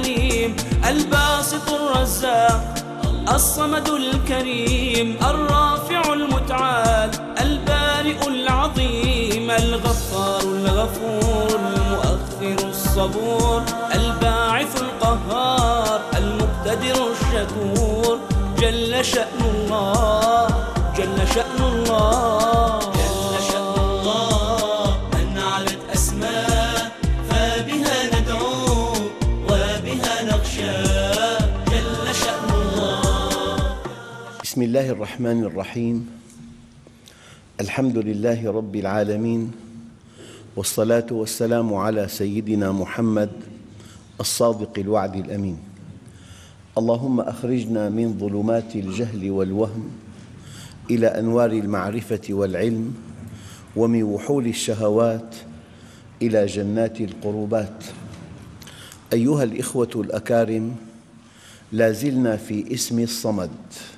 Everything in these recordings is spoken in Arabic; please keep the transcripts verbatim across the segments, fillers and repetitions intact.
الحليم الباسط الرزاق الصمد الكريم الرافع المتعال البارئ العظيم الغفار الغفور المؤخر الصبور الباعث القهار المقتدر الشكور جل شأن الله جل شأن الله جل شأن الله من علت أسماء فبها ندعو وبها نخشى جل شأن الله. بسم الله الرحمن الرحيم. الحمد لله رب العالمين، والصلاة والسلام على سيدنا محمد الصادق الوعد الأمين. اللهم أخرجنا من ظلمات الجهل والوهم إلى أنوار المعرفة والعلم، ومن وحول الشهوات إلى جنات القربات. أيها الإخوة الأكارم، لا زلنا في اسم الصمد.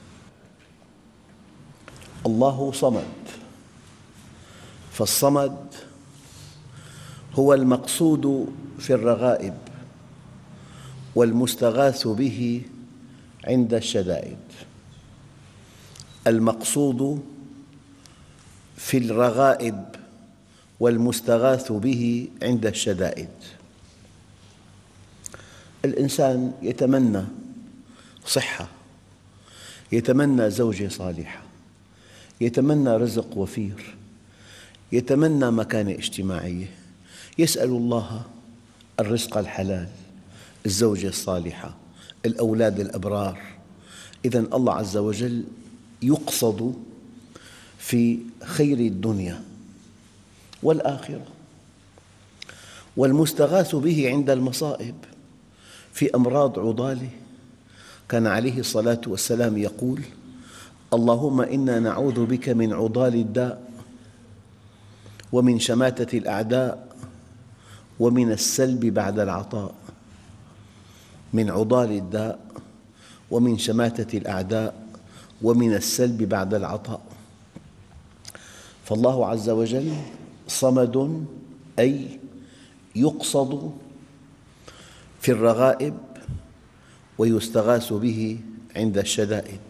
الله صمد، فالصمد هو المقصود في الرغائب والمستغاث به عند الشدائد. المقصود في الرغائب والمستغاث به عند الشدائد. الإنسان يتمنى صحة، يتمنى زوجة صالحة، يتمنى رزق وفير، يتمنى مكانة اجتماعية، يسأل الله الرزق الحلال، الزوجة الصالحة، الأولاد الأبرار. إذن الله عز وجل يقصد في خير الدنيا والآخرة، والمستغاث به عند المصائب في أمراض عضالة. كان عليه الصلاة والسلام يقول: اللهم إنا نعوذ بك من عضال الداء، ومن شماتة الأعداء، ومن السلب بعد العطاء. من عضال الداء، ومن شماتة الأعداء، ومن السلب بعد العطاء. فالله عز وجل صمد، أي يقصد في الرغائب ويستغاث به عند الشدائد.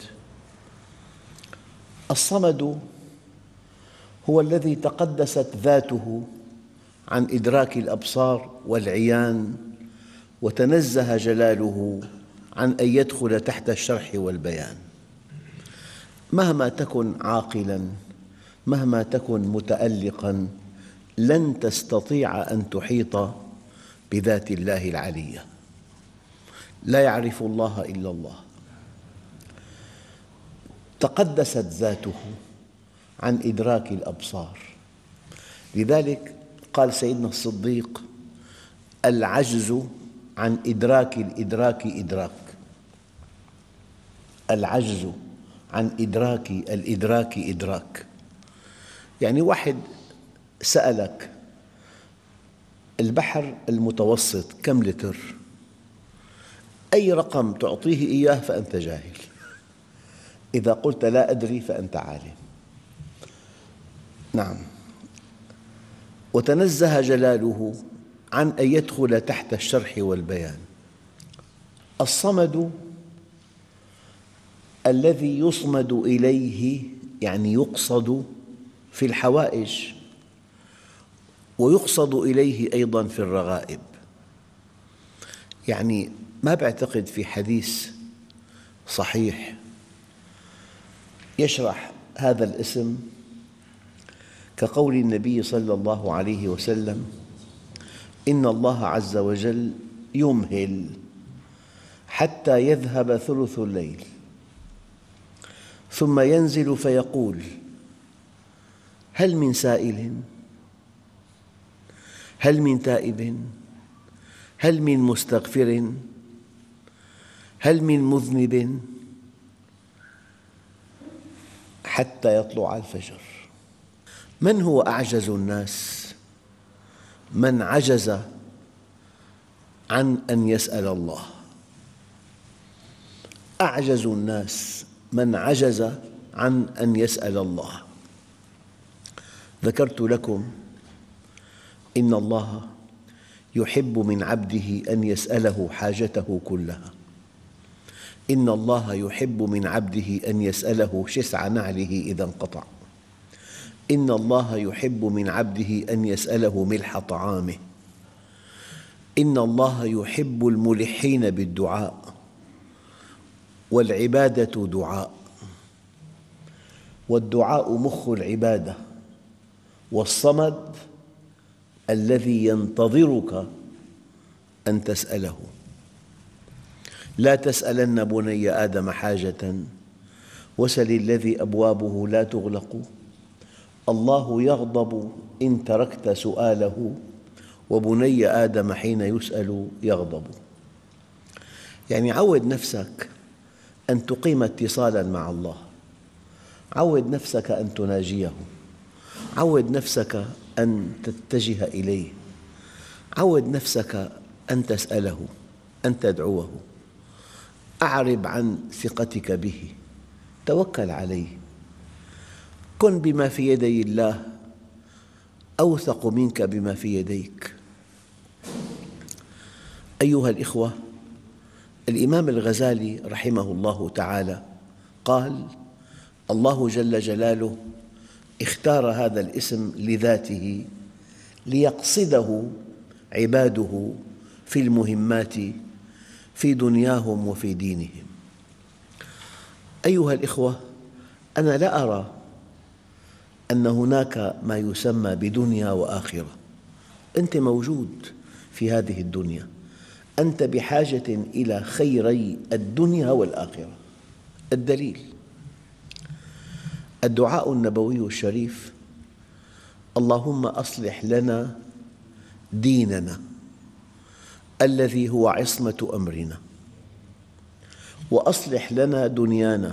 الصمد هو الذي تقدست ذاته عن إدراك الأبصار والعيان، وتنزه جلاله عن أن يدخل تحت الشرح والبيان. مهما تكن عاقلاً، مهما تكن متألقاً، لن تستطيع أن تحيط بذات الله العلية. لا يعرف الله إلا الله. تقدست ذاته عن إدراك الأبصار. لذلك قال سيدنا الصديق: العجز عن إدراك الإدراك إدراك. العجز عن إدراك الإدراك إدراك. يعني واحد سألك: البحر المتوسط كم لتر؟ أي رقم تعطيه إياه فأنت جاهل. إذا قلت لا أدري فأنت عالم. نعم. وتنزه جلاله عن أن يدخل تحت الشرح والبيان. الصمد الذي يصمد إليه، يعني يقصد في الحوائج، ويقصد إليه أيضاً في الرغائب. يعني ما بعتقد في حديث صحيح يشرح هذا الاسم كقول النبي صلى الله عليه وسلم: إن الله عز وجل يمهل حتى يذهب ثلث الليل، ثم ينزل فيقول: هل من سائل؟ هل من تائب؟ هل من مستغفر؟ هل من مذنب؟ حتى يطلع الفجر. من هو أعجز الناس؟ من عجز عن أن يسأل الله. أعجز الناس من عجز عن أن يسأل الله. ذكرت لكم إن الله يحب من عبده أن يسأله حاجته كلها. إن الله يحب من عبده أن يسأله شسع نعله إذا انقطع. إن الله يحب من عبده أن يسأله ملح طعامه. إن الله يحب الملحين بالدعاء، والعبادة دعاء، والدعاء مخ العبادة، والصمد الذي ينتظرك أن تسأله. لا تسألن بني آدم حاجة وسل الذي أبوابه لا تغلق. الله يغضب إن تركت سؤاله، وبني آدم حين يسأل يغضب. يعني عود نفسك أن تقيم اتصالاً مع الله، عود نفسك أن تناجيه، عود نفسك أن تتجه إليه، عود نفسك أن تسأله، أن تدعوه. أعرب عن ثقتك به، توكل عليه. كن بما في يدي الله أوثق منك بما في يديك. أيها الإخوة، الإمام الغزالي رحمه الله تعالى قال: الله جل جلاله اختار هذا الاسم لذاته ليقصده عباده في المهمات في دنياهم وفي دينهم. أيها الإخوة، أنا لا أرى أن هناك ما يسمى بدنيا وآخرة. أنت موجود في هذه الدنيا، أنت بحاجة إلى خيري الدنيا والآخرة. الدليل الدعاء النبوي الشريف: اللهم أصلح لنا ديننا الذي هو عصمة أمرنا، وأصلح لنا دنيانا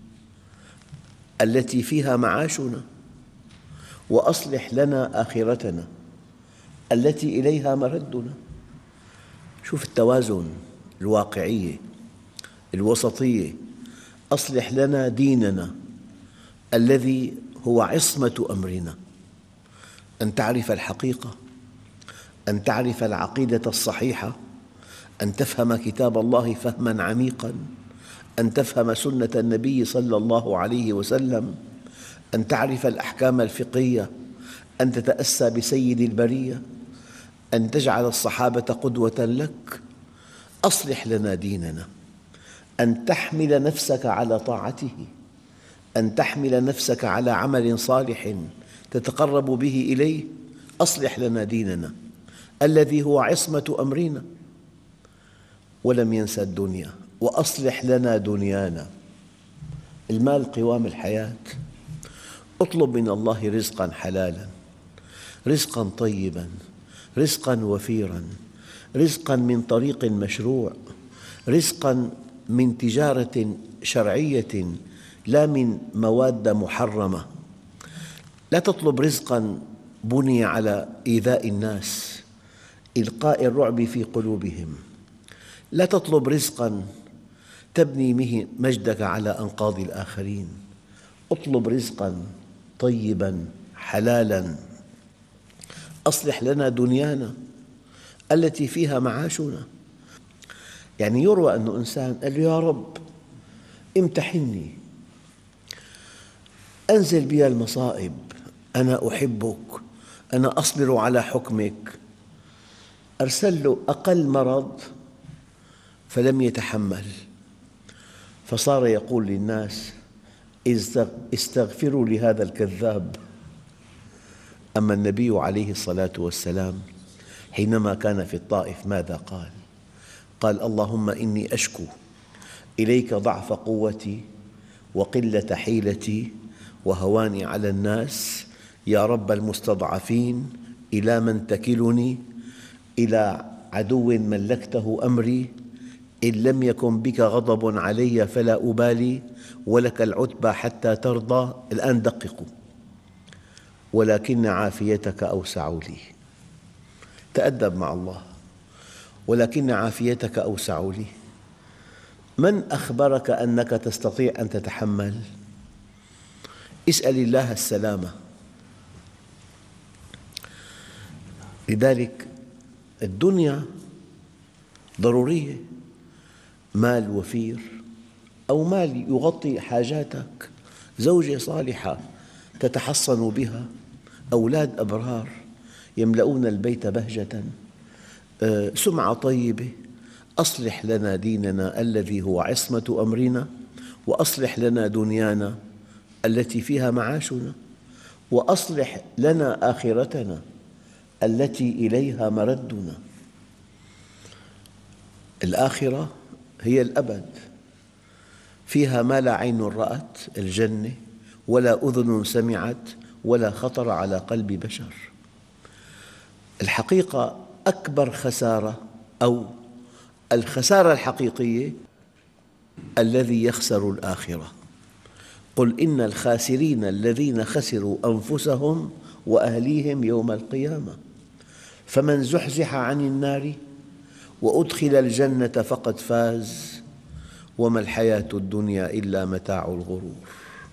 التي فيها معاشنا، وأصلح لنا آخرتنا التي إليها مردنا. شوف التوازن، الواقعية، الوسطية. أصلح لنا ديننا الذي هو عصمة أمرنا، أن تعرف الحقيقة، أن تعرف العقيدة الصحيحة، أن تفهم كتاب الله فهماً عميقاً، أن تفهم سنة النبي صلى الله عليه وسلم، أن تعرف الأحكام الفقهية، أن تتأسى بسيد البرية، أن تجعل الصحابة قدوة لك. أصلح لنا ديننا، أن تحمل نفسك على طاعته، أن تحمل نفسك على عمل صالح تتقرب به إليه. أصلح لنا ديننا الذي هو عصمة أمرنا. ولم ينسى الدنيا: وأصلح لنا دنيانا. المال قوام الحياة. اطلب من الله رزقاً حلالاً، رزقاً طيباً، رزقاً وفيراً، رزقاً من طريق مشروع، رزقاً من تجارة شرعية لا من مواد محرمة. لا تطلب رزقاً بني على إيذاء الناس، إلقاء الرعب في قلوبهم. لا تطلب رزقاً تبني به مجدك على أنقاض الآخرين. اطلب رزقاً طيباً حلالاً. أصلح لنا دنيانا التي فيها معاشنا. يعني يروى أن إنسان قال له: يا رب امتحني، أنزل بي المصائب، أنا أحبك، أنا أصبر على حكمك. أرسل له أقل مرض فلم يتحمل، فصار يقول للناس: استغفروا لهذا الكذاب. أما النبي عليه الصلاة والسلام حينما كان في الطائف ماذا قال؟ قال: اللهم إني أشكو إليك ضعف قوتي وقلة حيلتي وهواني على الناس. يا رب المستضعفين، إلى من تكلني؟ إلى عدو ملكته أمري. إن لم يكن بك غضب علي فلا أبالي، ولك العتبى حتى ترضى. الآن دققوا: ولكن عافيتك أوسع لي. تأدب مع الله. ولكن عافيتك أوسع لي. من أخبرك أنك تستطيع أن تتحمل؟ اسأل الله السلامة. لذلك الدنيا ضرورية، مال وفير أو مال يغطي حاجاتك، زوجة صالحة تتحصن بها، أولاد أبرار يملؤون البيت بهجة، سمعة طيبة. أصلح لنا ديننا الذي هو عصمة أمرنا، وأصلح لنا دنيانا التي فيها معاشنا، وأصلح لنا آخرتنا التي إليها مردنا. الآخرة هي الأبد، فيها ما لا عين رأت، الجنة، ولا أذن سمعت، ولا خطر على قلب بشر. الحقيقة أكبر خسارة أو الخسارة الحقيقية الذي يخسر الآخرة. قل إن الخاسرين الذين خسروا أنفسهم وأهليهم يوم القيامة، فمن زحزح عن النار وأدخل الجنة فقد فاز، وما الحياة الدنيا إلا متاع الغرور.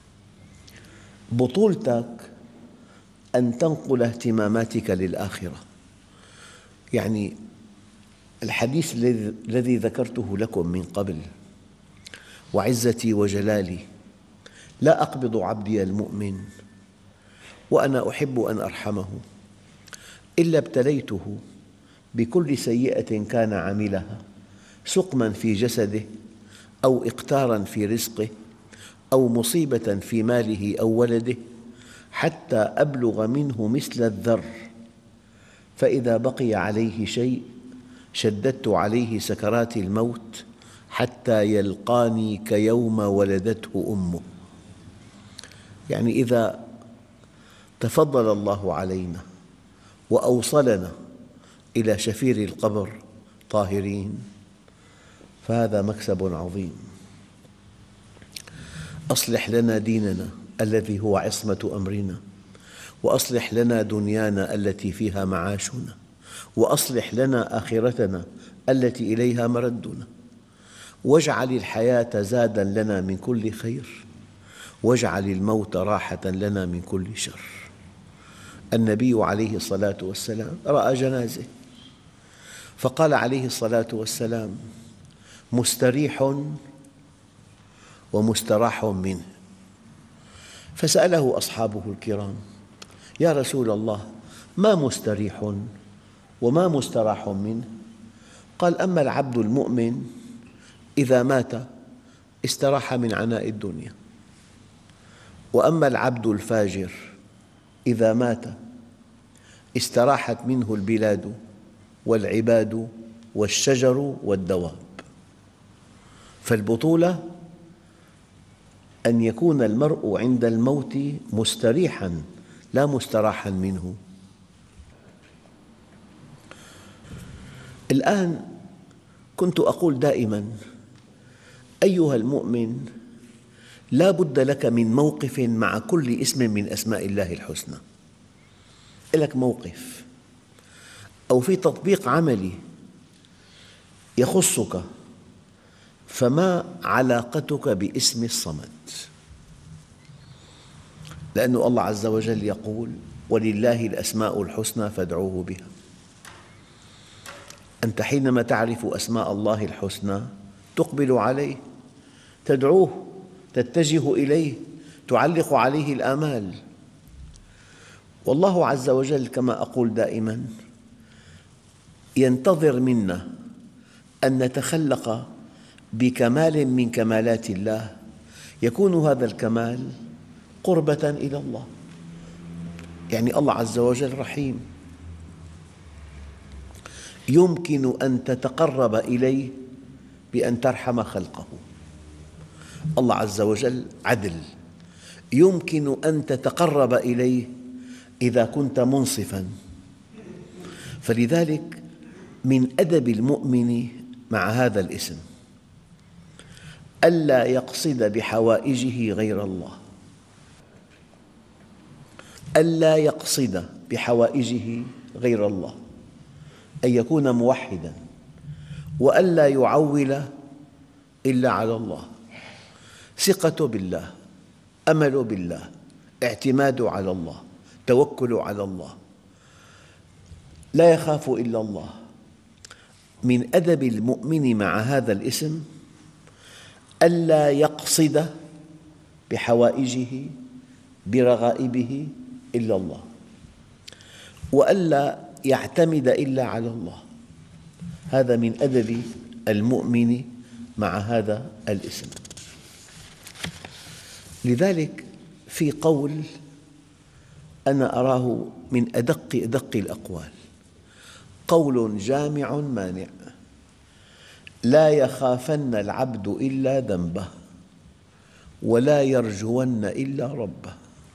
بطولتك أن تنقل اهتماماتك للآخرة. يعني الحديث الذي ذكرته لكم من قبل، وعزتي وجلالي لا أقبض عبدي المؤمن وأنا أحب أن أرحمه إلا ابتليته بكل سيئة كان عملها، سقما في جسده أو إقتارا في رزقه أو مصيبة في ماله أو ولده، حتى أبلغ منه مثل الذر، فإذا بقي عليه شيء شددت عليه سكرات الموت حتى يلقاني كيوم ولدته أمه. يعني إذا تفضل الله علينا وأوصلنا إلى شفير القبر طاهرين، فهذا مكسب عظيم. أصلح لنا ديننا الذي هو عصمة أمرنا، وأصلح لنا دنيانا التي فيها معاشنا، وأصلح لنا آخرتنا التي إليها مردنا، واجعل الحياة زادا لنا من كل خير، واجعل الموت راحة لنا من كل شر. النبي عليه الصلاة والسلام رأى جنازة فقال عليه الصلاة والسلام: مستريح ومستراح منه. فسأله أصحابه الكرام: يا رسول الله، ما مستريح وما مستراح منه؟ قال: أما العبد المؤمن إذا مات استراح من عناء الدنيا، وأما العبد الفاجر إذا مات استراحت منه البلاد والعباد والشجر والدواب. فالبطولة أن يكون المرء عند الموت مستريحاً لا مستراحاً منه. الآن كنت أقول دائماً: أيها المؤمن، لا بد لك من موقف مع كل اسم من أسماء الله الحسنى. لك موقف أو في تطبيق عملي يخصك، فما علاقتك باسم الصمد؟ لأن الله عز وجل يقول: ولله الأسماء الحسنى فادعوه بها. أنت حينما تعرف أسماء الله الحسنى تقبل عليه، تدعوه، تتجه إليه، تعلق عليه الآمال. والله عز وجل كما أقول دائماً ينتظر منا أن نتخلق بكمال من كمالات الله، يكون هذا الكمال قربة إلى الله. يعني الله عز وجل رحيم، يمكن أن تتقرب إليه بأن ترحم خلقه. الله عز وجل عدل، يمكن أن تتقرب إليه إذا كنت منصفاً. فلذلك من أدب المؤمن مع هذا الاسم ألا يقصد بحوائجه غير الله، ألا يقصد بحوائجه غير الله، أن يكون موحداً، وألا يعول إلا على الله. ثقة بالله، أمل بالله، اعتماد على الله، توكل على الله، لا يخاف إلا الله، من أدب المؤمن مع هذا الاسم ألا يقصد بحوائجه برغائبه إلا الله، وألا يعتمد إلا على الله. هذا من أدب المؤمن مع هذا الاسم. لذلك في قول أنا أراه من أدق أدق الأقوال، قول جامع مانع: لا يخافن العبد إلا ذنبه ولا يرجون إلا ربه.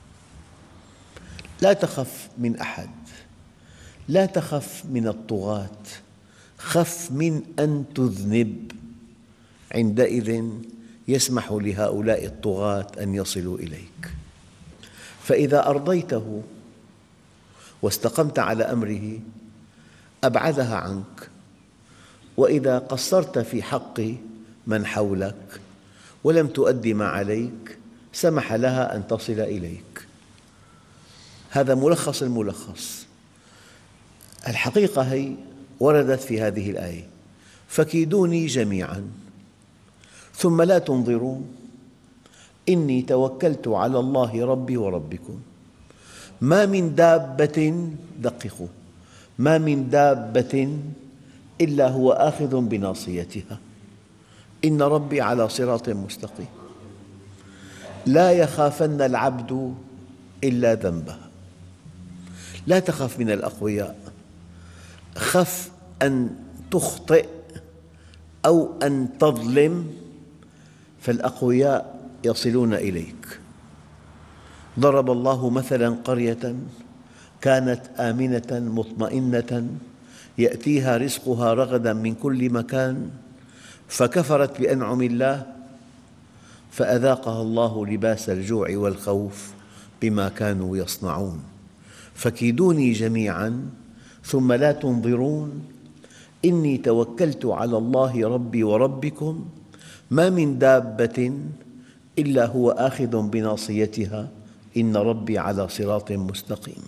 لا تخف من أحد، لا تخف من الطغاة، خف من أن تذنب. عندئذ يسمح لهؤلاء الطغاة أن يصلوا إليك. فإذا أرضيته واستقمت على أمره أبعدها عنك، وإذا قصرت في حق من حولك ولم تؤدي ما عليك سمح لها أن تصل إليك. هذا ملخص الملخص. الحقيقة هي وردت في هذه الآية: فكيدوني جميعاً ثم لا تنظرون إني توكلت على الله ربي وربكم ما من دابة، دققوا، ما من دابة إلا هو آخذ بناصيتها إن ربي على صراط مستقيم. لا يخافن العبد إلا ذنبه. لا تخف من الأقوياء، خف أن تخطئ أو أن تظلم، فالأقوياء يصلون إليك. ضرب الله مثلاً قرية كانت آمنة مطمئنة يأتيها رزقها رغداً من كل مكان فكفرت بأنعم الله فأذاقها الله لباس الجوع والخوف بما كانوا يصنعون. فكيدوني جميعاً ثم لا تنظرون إني توكلت على الله ربي وربكم ما من دابة إلا هو آخذ بناصيتها إن ربي على صراط مستقيم.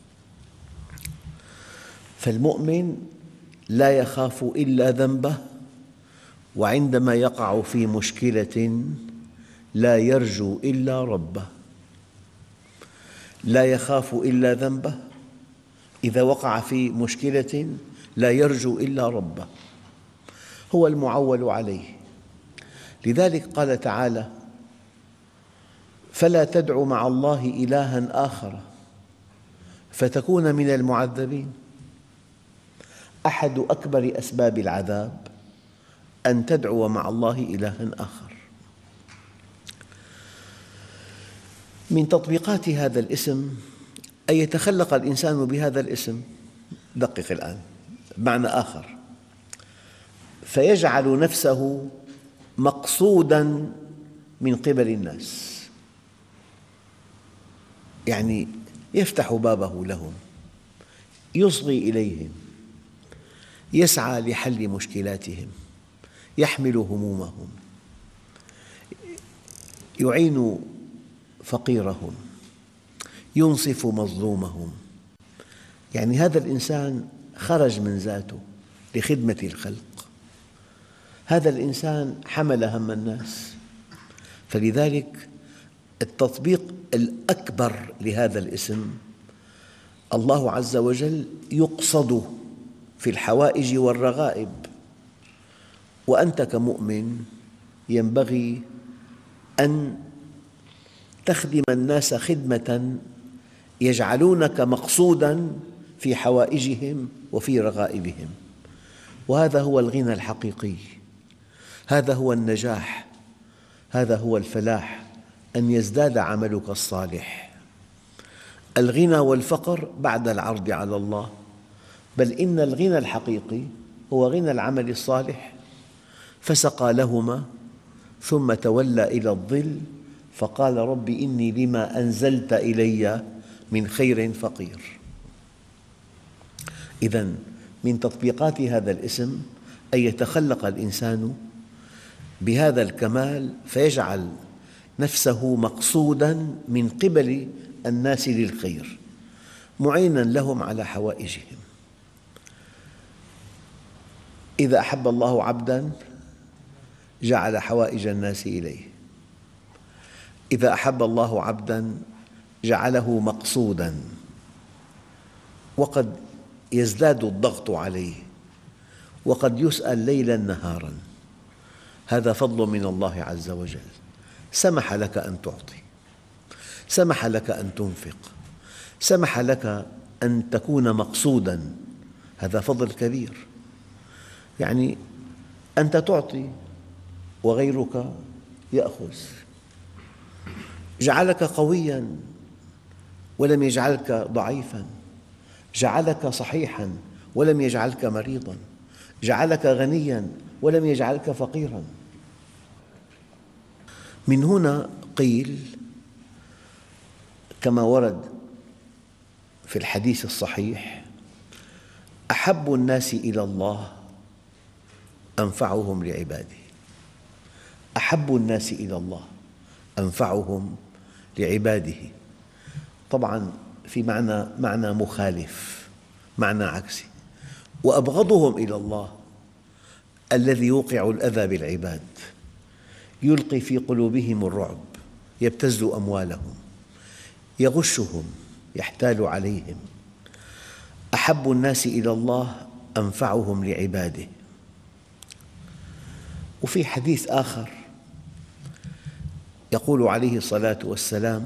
فالمؤمن لا يخاف إلا ذنبه، وعندما يقع في مشكلة لا يرجو إلا ربه. لا يخاف إلا ذنبه، إذا وقع في مشكلة لا يرجو إلا ربه، هو المعول عليه. لذلك قال تعالى: فلا تدع مع الله إلها آخر فتكون من المعذبين. أحد أكبر أسباب العذاب أن تدعو مع الله إلها آخر. من تطبيقات هذا الاسم أن يتخلق الإنسان بهذا الاسم، دقق الآن، معنى آخر، فيجعل نفسه مقصوداً من قبل الناس، يعني يفتح بابه لهم، يصغي إليهم، يسعى لحل مشكلاتهم، يحمل همومهم، يعين فقيرهم، ينصف مظلومهم. يعني هذا الإنسان خرج من ذاته لخدمة الخلق، هذا الإنسان حمل هم الناس. فلذلك التطبيق الأكبر لهذا الاسم الله عز وجل يقصد في الحوائج والرغائب، وأنت كمؤمن ينبغي أن تخدم الناس خدمة يجعلونك مقصوداً في حوائجهم وفي رغائبهم. وهذا هو الغنى الحقيقي، هذا هو النجاح، هذا هو الفلاح، أن يزداد عملك الصالح. الغنى والفقر بعد العرض على الله، بل إن الغنى الحقيقي هو غنى العمل الصالح. فسقى لهما ثم تولى إلى الظل فقال رب إني لما أنزلت إلي من خير فقير. إذن من تطبيقات هذا الاسم أن يتخلق الإنسان بهذا الكمال فيجعل نفسه مقصوداً من قبل الناس للخير، معيناً لهم على حوائجهم. إذا أحب الله عبداً جعل حوائج الناس إليه، إذا أحب الله عبداً جعله مقصوداً، وقد يزداد الضغط عليه، وقد يسأل ليلاً نهاراً. هذا فضل من الله عز وجل، سمح لك أن تعطي، سمح لك أن تنفق، سمح لك أن تكون مقصوداً. هذا فضل كبير. يعني أنت تعطي وغيرك يأخذ، جعلك قوياً ولم يجعلك ضعيفاً، جعلك صحيحاً ولم يجعلك مريضاً، جعلك غنياً ولم يجعلك فقيراً. من هنا قيل كما ورد في الحديث الصحيح: أحب الناس إلى الله أنفعهم لعباده. أحب الناس إلى الله أنفعهم لعباده. طبعاً في معنى معنى مخالف، معنى عكسي. وأبغضهم إلى الله الذي يوقع الأذى بالعباد، يلقي في قلوبهم الرعب، يبتز أموالهم، يغشهم، يحتال عليهم. أحب الناس إلى الله أنفعهم لعباده. وفي حديث آخر يقول عليه الصلاة والسلام: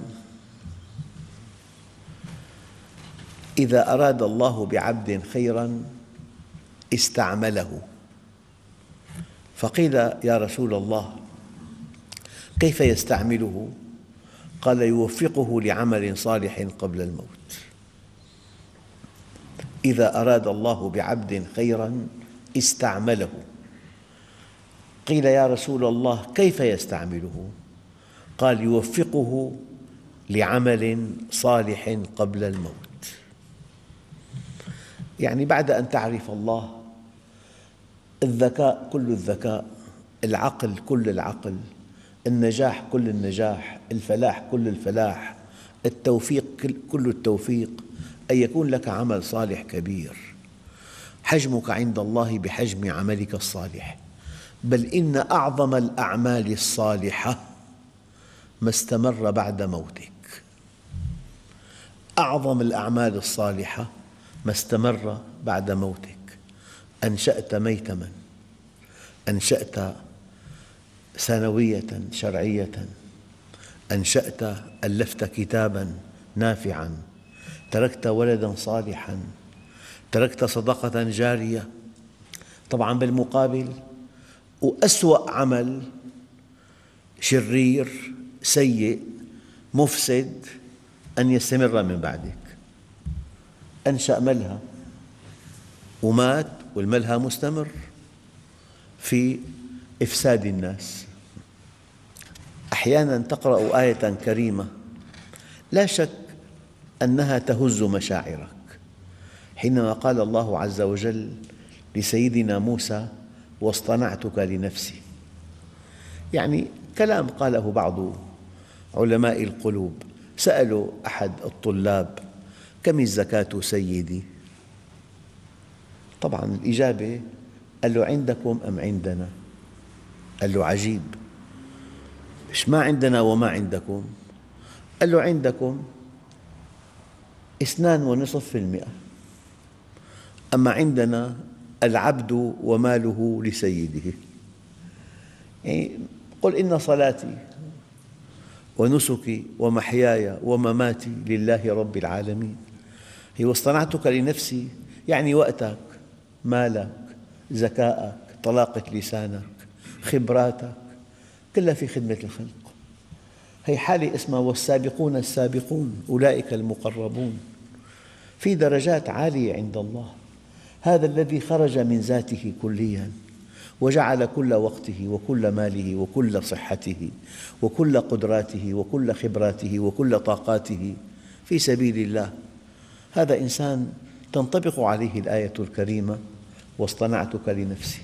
إذا أراد الله بعبد خيراً استعمله. فقيل: يا رسول الله كيف يستعمله؟ قال: يوفقه لعمل صالح قبل الموت. إذا أراد الله بعبد خيراً استعمله. قيل: يا رسول الله كيف يستعمله؟ قال: يوفقه لعمل صالح قبل الموت. يعني بعد أن تعرف الله، الذكاء كل الذكاء، العقل كل العقل، النجاح كل النجاح، الفلاح كل الفلاح، التوفيق كل التوفيق، أن يكون لك عمل صالح كبير، حجمك عند الله بحجم عملك الصالح. بل إن أعظم الأعمال الصالحة ما استمر بعد موتك. أعظم الأعمال الصالحة ما استمر بعد موتك. أنشأت ميتماً، أنشأت ثانوية شرعية، أنشأت ألفت كتاباً نافعاً، تركت ولداً صالحاً، تركت صدقة جارية. طبعاً بالمقابل وأسوأ عمل شرير سيء مفسد أن يستمر من بعدك. أنشأ ملهى ومات والملهى مستمر في إفساد الناس. أحياناً تقرأ آية كريمة لا شك أنها تهز مشاعرك، حينما قال الله عز وجل لسيدنا موسى: واصطنعتك لنفسي. يعني كلام قاله بعض علماء القلوب. سألوا أحد الطلاب: كم الزكاة سيدي؟ طبعاً الإجابة قال له: عندكم أم عندنا؟ قال له: عجيب، مش ما عندنا وما عندكم؟ قال له: عندكم اثنان ونصف في المئة، أما عندنا العبد وماله لسيده. يعني قل: إن صلاتي ونسكي ومحياي ومماتي لله رب العالمين. هي واصطنعتك لنفسي يعني وقتك، مالك، ذكاءك، طلاقة لسانك، خبراتك، كلها في خدمة الخلق. هي حالة اسمها والسابقون السابقون أولئك المقربون. في درجات عالية عند الله. هذا الذي خرج من ذاته كلياً وجعل كل وقته وكل ماله وكل صحته وكل قدراته وكل خبراته وكل طاقاته في سبيل الله. هذا إنسان تنطبق عليه الآية الكريمة: واصطنعتك لنفسي.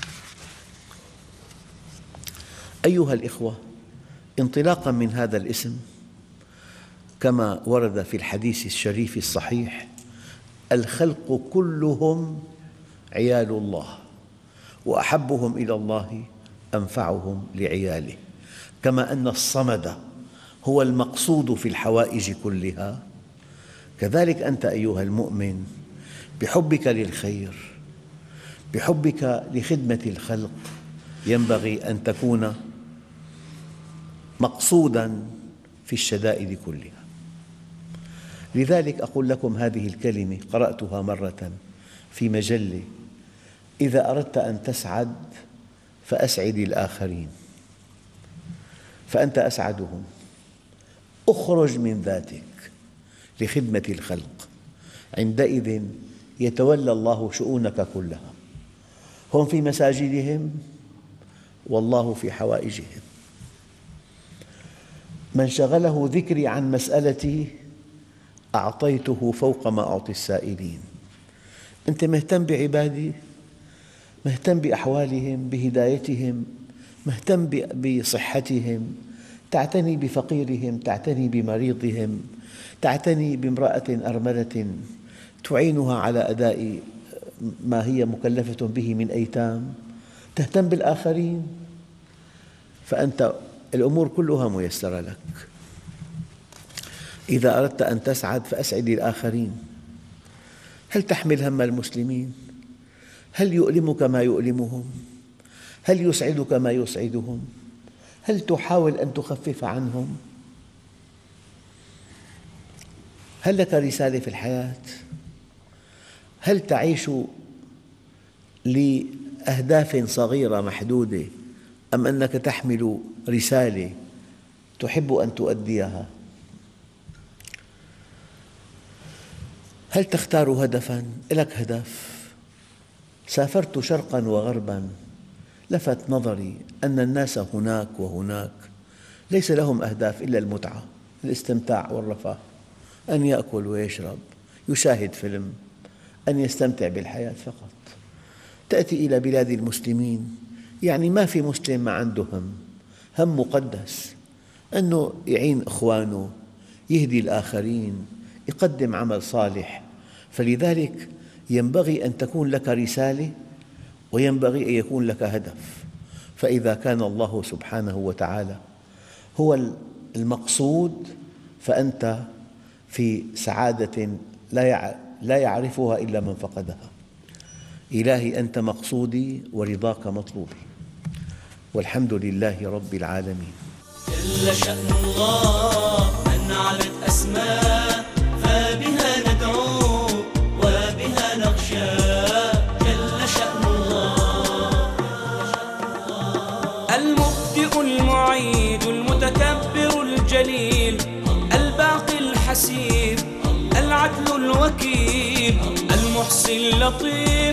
أيها الإخوة، انطلاقاً من هذا الاسم، كما ورد في الحديث الشريف الصحيح: الخلق كلهم عيال الله، وأحبهم إلى الله أنفعهم لعياله. كما أن الصمد هو المقصود في الحوائج كلها، كذلك أنت أيها المؤمن بحبك للخير، بحبك لخدمة الخلق، ينبغي أن تكون مقصوداً في الشدائد كلها. لذلك أقول لكم هذه الكلمة قرأتها مرة في مجلة: إذا أردت أن تسعد فأسعد الآخرين فأنت أسعدهم، اخرج من ذاتك لخدمة الخلق، عندئذ يتولى الله شؤونك كلها. هم في مساجدهم والله في حوائجهم. من شغله ذكري عن مسألتي أعطيته فوق ما أعطي السائلين. أنت مهتم بعبادي، مهتم بأحوالهم، بهدايتهم، مهتم بصحتهم، تعتني بفقيرهم، تعتني بمريضهم، تعتني بامرأة أرملة تعينها على أداء ما هي مكلفة به من أيتام، تهتم بالآخرين، فأنت الأمور كلها ميسرة لك. إذا أردت أن تسعد فأسعد الآخرين. هل تحمل هم المسلمين؟ هل يؤلمك ما يؤلمهم؟ هل يسعدك ما يسعدهم؟ هل تحاول أن تخفف عنهم؟ هل لك رسالة في الحياة؟ هل تعيش لأهداف صغيرة محدودة أم أنك تحمل رسالة تحب أن تؤديها؟ هل تختار هدفاً؟ لك هدف. سافرت شرقاً وغرباً، لفت نظري أن الناس هناك وهناك ليس لهم أهداف إلا المتعة، الاستمتاع والرفاه، أن يأكل ويشرب، يشاهد فيلم، أن يستمتع بالحياة فقط. تأتي إلى بلاد المسلمين، يعني ما في مسلم ما عنده هم، هم مقدس، أنه يعين إخوانه، يهدي الآخرين، يقدم عمل صالح. فلذلك ينبغي أن تكون لك رسالة وينبغي أن يكون لك هدف. فإذا كان الله سبحانه وتعالى هو المقصود فأنت في سعادة لا يعرفها إلا من فقدها. إلهي أنت مقصودي ورضاك مطلوبي، والحمد لله رب العالمين. جل شأن الله من علت أسماء، فبها ندعو وبها نخشى. جل شأن الله المبدئ المعيد المتكبر الجليل الباقي الحسيب العدل الوكيل المحصي اللطيف